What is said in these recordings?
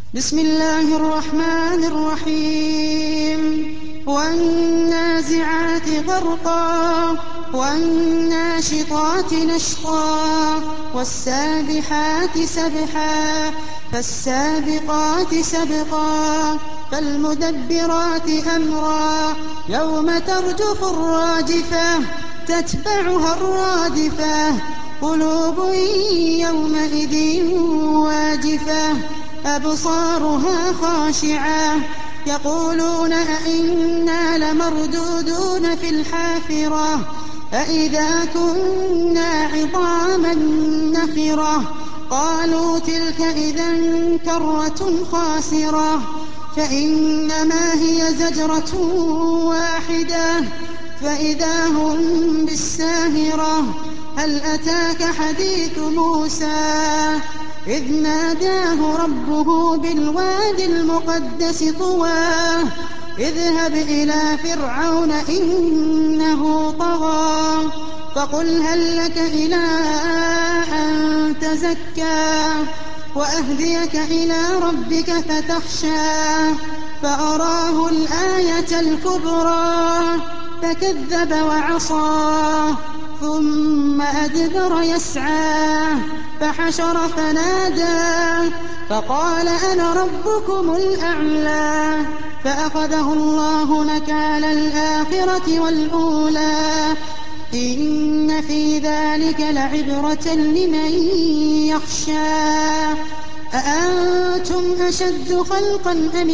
بسم الله الرحمن الرحيم والنازعات غرقا والناشطات نشطا والسابحات سبحا فالسابقات سبقا فالمدبرات أمرا يوم ترجف الراجفة تتبعها الرادفة قلوب يومئذ واجفة أبصارها خاشعة يقولون أئنا لمردودون في الحافرة أئذا كنا عظاما نخرة قالوا تلك إذا كرة خاسرة فإنما هي زجرة واحدة فإذا هم بالساهرة هل أتاك حديث موسى إذ ناداه ربه بالوادي المقدس طوى اذهب إلى فرعون إنه طغى فقل هل لك إلى أن تزكى وأهديك إلى ربك فتخشى فأراه الآية الكبرى فكذب وعصى ثم أدبر يسعى فحشر فنادى فقال أنا ربكم الأعلى فأخذه الله نكال الآخرة والأولى إن في ذلك لعبرة لمن يخشى أأنتم أشد خلقا أم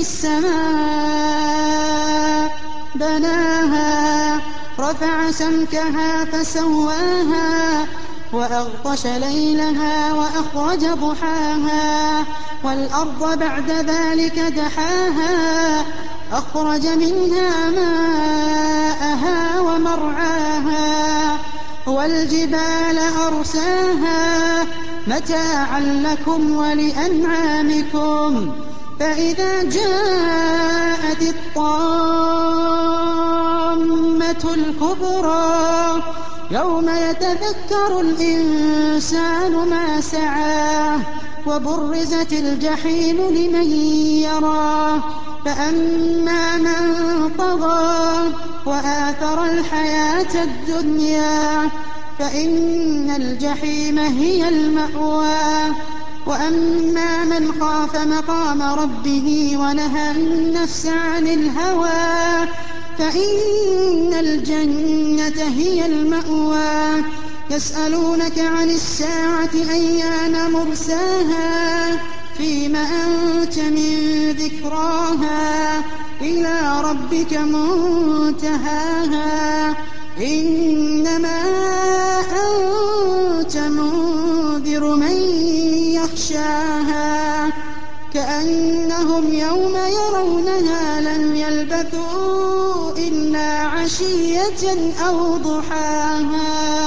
السماء بناها رفع سمكها فسواها وأغطش ليلها وأخرج ضحاها والأرض بعد ذلك دحاها أخرج منها ماءها ومرعاها والجبال أرساها متاعا لكم ولأنعامكم فإذا جاءت الطامة الكبرى يوم يتذكر الإنسان ما سعى وبرزت الجحيم لمن يراه فأما من طغى وآثر الحياة الدنيا فإن الجحيم هي المأوى وأما من خاف مقام ربه ونهى النفس عن الهوى فإن الجنة هي المأوى يسألونك عن الساعة أيان مرساها فيم أنت من ذكراها إلى ربك منتهاها إنما أنت منذر من يخشاها كأنهم يوم يرونها لم يلبثوا إلا عشية أو ضحاها